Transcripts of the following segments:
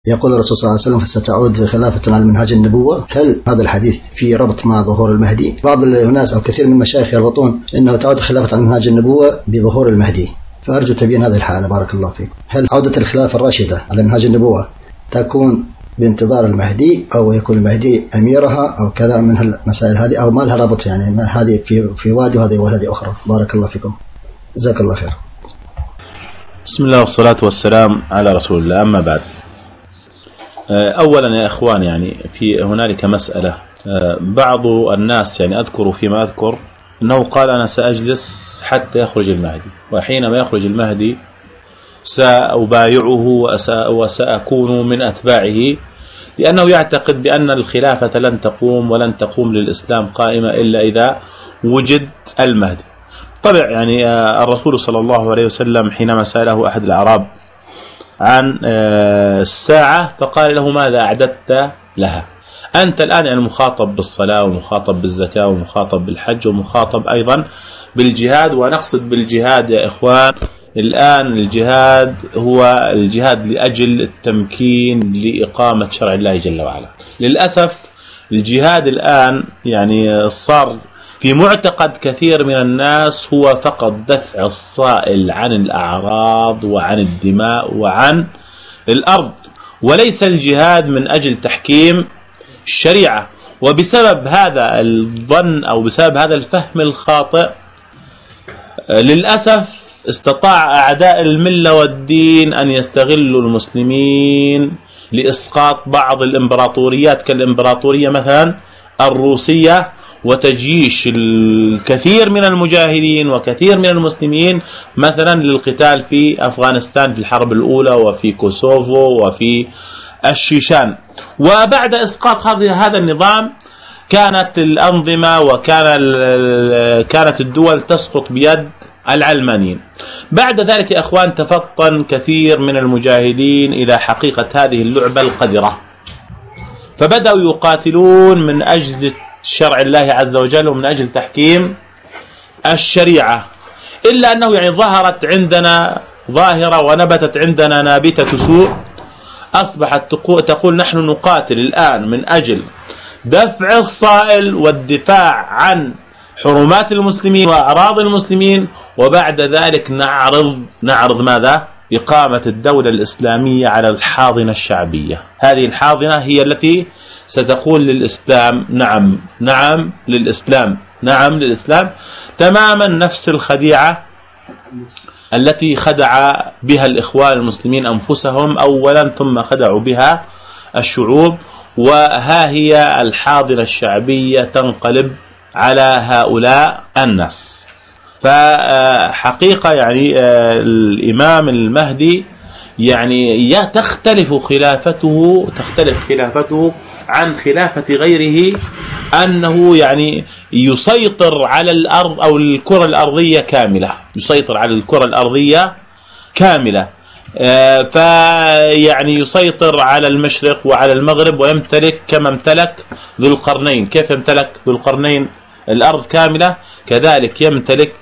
يقول الرسول صلى الله عليه وسلم ستعود خلافة على منهاج النبوة. هل هذا الحديث في ربط مع ظهور المهدي؟ بعض الناس أو كثير من المشايخ يربطون أنه تعود خلافة على منهاج النبوة بظهور المهدي، فأرجو تبيين هذه الحالة بارك الله فيكم. هل عودة الخلافة الراشدة على منهاج النبوة تكون بانتظار المهدي أو يكون المهدي أميرها أو كذا من المسائل هذه، أو ما لها ربط يعني ما هذه في وادي وهذه أخرى؟ بارك الله فيكم، جزاك الله خير. بسم الله والصلاة والسلام على رسول الله. أما بعد، أولا يا إخوان، يعني في هنالك مسألة. بعض الناس يعني أذكر فيما أذكر أنه قال أنا سأجلس حتى يخرج المهدي، وحينما يخرج المهدي سأبايعه وسأكون من أتباعه، لأنه يعتقد بأن الخلافة لن تقوم ولن تقوم للإسلام قائمة إلا إذا وجد المهدي. طبعا يعني الرسول صلى الله عليه وسلم حينما سأله أحد الأعراب عن الساعة فقال له ماذا أعددت لها؟ أنت الآن يعني مخاطب بالصلاة ومخاطب بالزكاة ومخاطب بالحج ومخاطب أيضا بالجهاد. ونقصد بالجهاد يا إخوان الآن الجهاد هو الجهاد لأجل التمكين لإقامة شرع الله جل وعلا. للأسف الجهاد الآن يعني صار في معتقد كثير من الناس هو فقط دفع الصائل عن الأعراض وعن الدماء وعن الأرض، وليس الجهاد من أجل تحكيم الشريعة. وبسبب هذا الظن أو بسبب هذا الفهم الخاطئ للأسف استطاع أعداء الملة والدين أن يستغلوا المسلمين لإسقاط بعض الإمبراطوريات كالإمبراطورية مثلا الروسية، وتجيش الكثير من المجاهدين وكثير من المسلمين مثلا للقتال في أفغانستان في الحرب الأولى وفي كوسوفو وفي الشيشان. وبعد إسقاط هذا النظام كانت الأنظمة كانت الدول تسقط بيد العلمانيين. بعد ذلك يا أخوان تفطن كثير من المجاهدين إلى حقيقة هذه اللعبة القذرة، فبدأوا يقاتلون من أجل شرع الله عز وجل ومن أجل تحكيم الشريعة. إلا أنه يعني ظهرت عندنا ظاهرة ونبتت عندنا نابتة سوء، أصبحت تقول نحن نقاتل الآن من أجل دفع الصائل والدفاع عن حرمات المسلمين وأعراض المسلمين، وبعد ذلك نعرض ماذا؟ إقامة الدولة الإسلامية على الحاضنة الشعبية. هذه الحاضنة هي التي ستقول للإسلام نعم للإسلام، نعم للإسلام، تماما نفس الخديعة التي خدع بها الإخوان المسلمين أنفسهم أولا ثم خدعوا بها الشعوب. وها هي الحاضنة الشعبية تنقلب على هؤلاء الناس. فحقيقة يعني الإمام المهدي يعني تختلف خلافته عن خلافة غيره، أنه يعني يسيطر على الأرض أو الكرة الأرضية كاملة، يسيطر على الكرة الأرضية كاملة. فيعني يسيطر على المشرق وعلى المغرب ويمتلك كما امتلك ذو القرنين. كيف امتلك ذو القرنين الأرض كاملة، كذلك يمتلك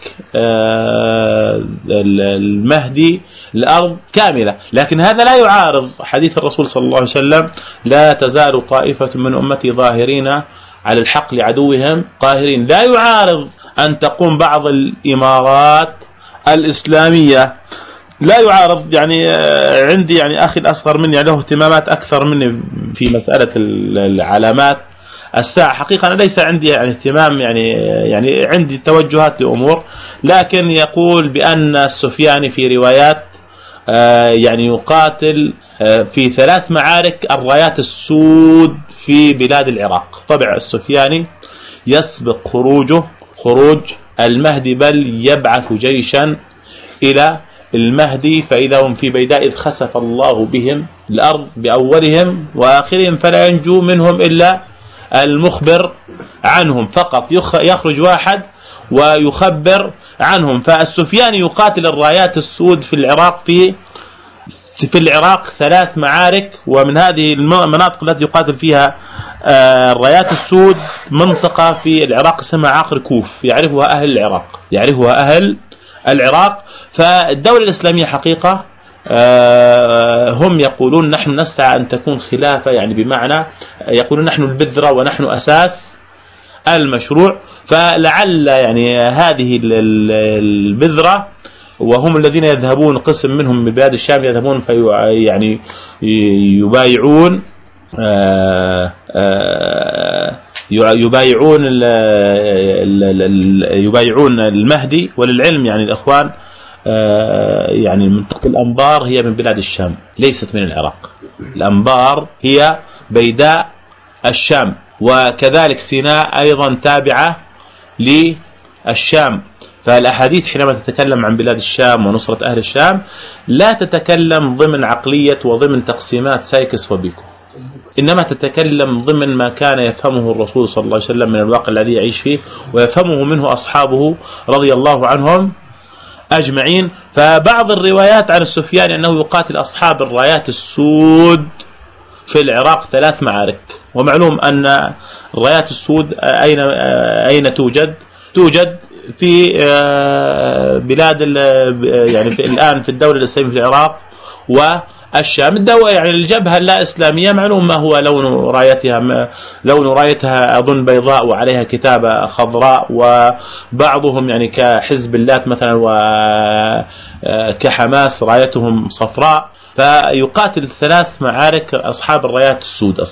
المهدي الأرض كاملة. لكن هذا لا يعارض حديث الرسول صلى الله عليه وسلم لا تزال طائفة من أمتي ظاهرين على الحق لعدوهم قاهرين. لا يعارض أن تقوم بعض الإمارات الإسلامية، لا يعارض. يعني عندي يعني أخي الأصغر مني له اهتمامات أكثر مني في مسألة العلامات الساعة. حقيقة أنا ليس عندي يعني اهتمام، يعني عندي توجهات لأمور، لكن يقول بأن السفياني في روايات يعني يقاتل في 3 معارك الرايات السود في بلاد العراق. طبعا السفياني يسبق خروج المهدي، بل يبعث جيشا إلى المهدي، فإذا هم في بيداء إذ خسف الله بهم الأرض بأولهم وآخرهم فلا ينجو منهم إلا المخبر عنهم فقط. يخرج واحد ويخبر عنهم. فالسفياني يقاتل الرايات السود في العراق في العراق 3 معارك، ومن هذه المناطق التي يقاتل فيها الرايات السود منطقة في العراق اسمها عقر كوف، يعرفها أهل العراق. فالدولة الإسلامية حقيقة هم يقولون نحن نسعى أن تكون خلافة، يعني بمعنى يقولون نحن البذرة ونحن أساس المشروع. فلعل يعني هذه البذرة، وهم الذين يذهبون قسم منهم من بلاد الشام يذهبون يعني يبايعون يبايعون المهدي. وللعلم يعني الإخوان يعني منطقة الأنبار هي من بلاد الشام ليست من العراق. الأنبار هي بيداء الشام، وكذلك سيناء أيضا تابعة للشام. فالأحاديث حينما تتكلم عن بلاد الشام ونصرة أهل الشام لا تتكلم ضمن عقلية وضمن تقسيمات سايكس وبيكو، إنما تتكلم ضمن ما كان يفهمه الرسول صلى الله عليه وسلم من الواقع الذي يعيش فيه ويفهمه منه أصحابه رضي الله عنهم أجمعين. فبعض الروايات عن السفياني أنه يقاتل أصحاب الرايات السود في العراق 3 معارك. ومعلوم أن الرايات السود أين توجد في بلاد يعني الآن في الدولة الإسلامية في العراق والشام. الدولة يعني الجبهة اللا إسلامية معلوم ما هو لون رايتها أظن بيضاء وعليها كتابة خضراء، وبعضهم يعني كحزب الله مثلا وكحماس رايتهم صفراء. فيقاتل 3 معارك أصحاب الرايات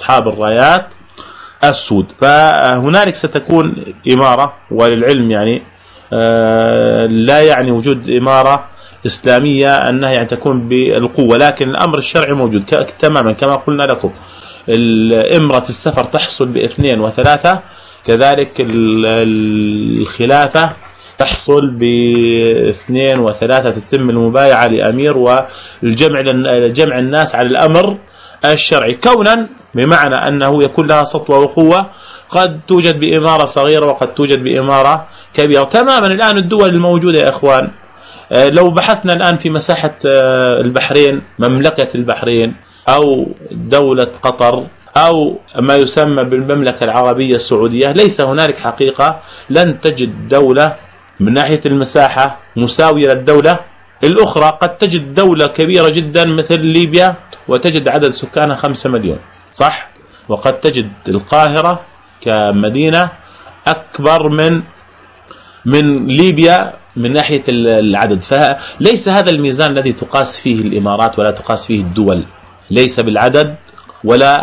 السود. فهنالك ستكون إمارة، وللعلم يعني لا يعني وجود إمارة إسلامية أنها يعني تكون بالقوة، لكن الأمر الشرعي موجود تماما كما قلنا لكم. إمرة السفر تحصل ب2 و3، كذلك الخلافة تحصل ب2 و3، تتم المبايعة لأمير والجمع الناس على الأمر الشرعي، كونا بمعنى أنه يكون لها سطوة وقوة. قد توجد بإمارة صغيرة وقد توجد بإمارة كبيرة تماما. الآن الدول الموجودة يا إخوان، لو بحثنا الآن في مساحة البحرين، مملكة البحرين أو دولة قطر أو ما يسمى بالمملكة العربية السعودية، ليس هنالك حقيقة لن تجد دولة من ناحية المساحة مساوية للدولة الأخرى. قد تجد دولة كبيرة جدا مثل ليبيا وتجد عدد سكانها 5 مليون، صح؟ وقد تجد القاهرة كمدينة أكبر من ليبيا من ناحية العدد. فليس هذا الميزان الذي تقاس فيه الإمارات ولا تقاس فيه الدول، ليس بالعدد ولا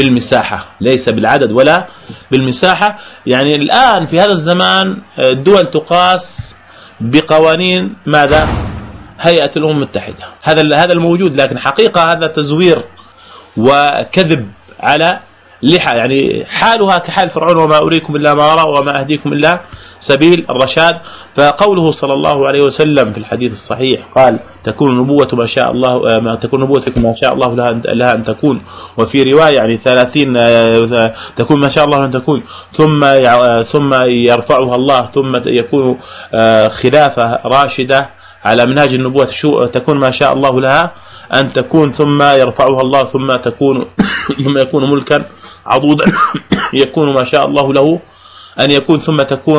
بالمساحة. يعني الآن في هذا الزمان الدول تقاس بقوانين ماذا؟ هيئة الأمم المتحدة. هذا الموجود، لكن حقيقة هذا تزوير وكذب على لحى، يعني حالها كحال فرعون وما أريكم إلا ما أرى وما أهديكم إلا سبيل الرشاد. فقوله صلى الله عليه وسلم في الحديث الصحيح قال تكون نبوة ما شاء الله، ما تكون نبوتكم ما شاء الله لها أن تكون، وفي رواية يعني 30 تكون ما شاء الله أن تكون، ثم يرفعها الله، ثم يكون خلافة راشدة على منهاج النبوة تكون ما شاء الله لها أن تكون، ثم يرفعها الله، ثم يكون ملكا عضودا يكون ما شاء الله له أن يكون، ثم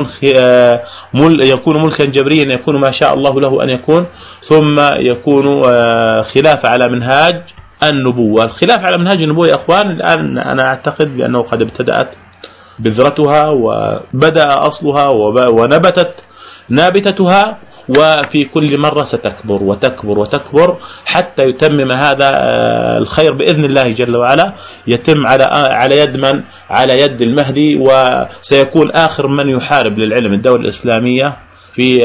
يكون ملكا جبريا يكون ما شاء الله له أن يكون، ثم يكون خلافة على منهاج النبوة. الخلافة على منهاج النبوة يا أخوان الآن أنا أعتقد بأنه قد ابتدأت بذرتها وبدأ أصلها ونبتت نابتتها، وفي كل مرة ستكبر وتكبر وتكبر حتى يتمم هذا الخير بإذن الله جل وعلا، يتم على يد من؟ على يد المهدي. وسيكون آخر من يحارب للعلم الدولة الإسلامية في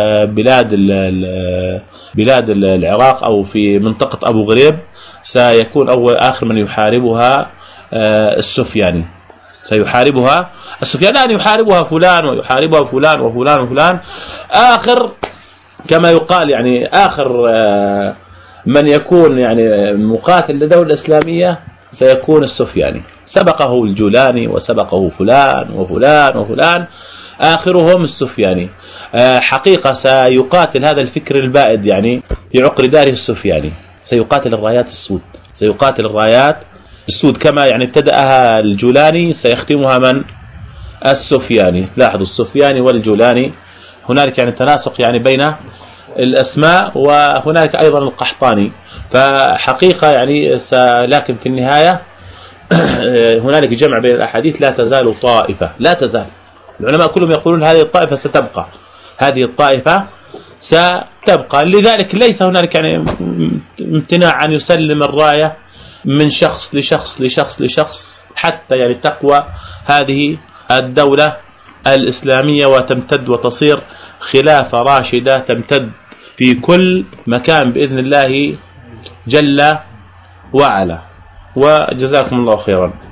بلاد العراق أو في منطقة أبو غريب، سيكون آخر من يحاربها السفياني. سيحاربها السفياني، الآن يحاربها فلان ويحاربها فلان وفلان وفلان. آخر كما يقال يعني آخر من يكون يعني مقاتل للدولة الإسلامية سيكون السفياني. سبقه الجولاني وسبقه فلان وفلان وفلان، آخرهم السفياني. حقيقة سيقاتل هذا الفكر البائد يعني في عقر داره السفياني، سيقاتل الرايات السود، سيقاتل الرايات السود كما يعني ابتدأها الجولاني سيختمها من؟ السفياني. لاحظوا السفياني والجولاني هنالك يعني تناسق يعني بين الأسماء، وهنالك أيضا القحطاني. فحقيقة يعني لكن في النهاية هنالك جمع بين الأحاديث. لا تزال طائفة، لا تزال، العلماء كلهم يقولون هذه الطائفة ستبقى، هذه الطائفة ستبقى. لذلك ليس هنالك يعني امتناع أن يسلم الراية من شخص لشخص لشخص لشخص حتى يعني تقوى هذه الدولة الإسلامية وتمتد وتصير خلافة راشدة تمتد في كل مكان بإذن الله جل وعلا. وجزاكم الله خيرا.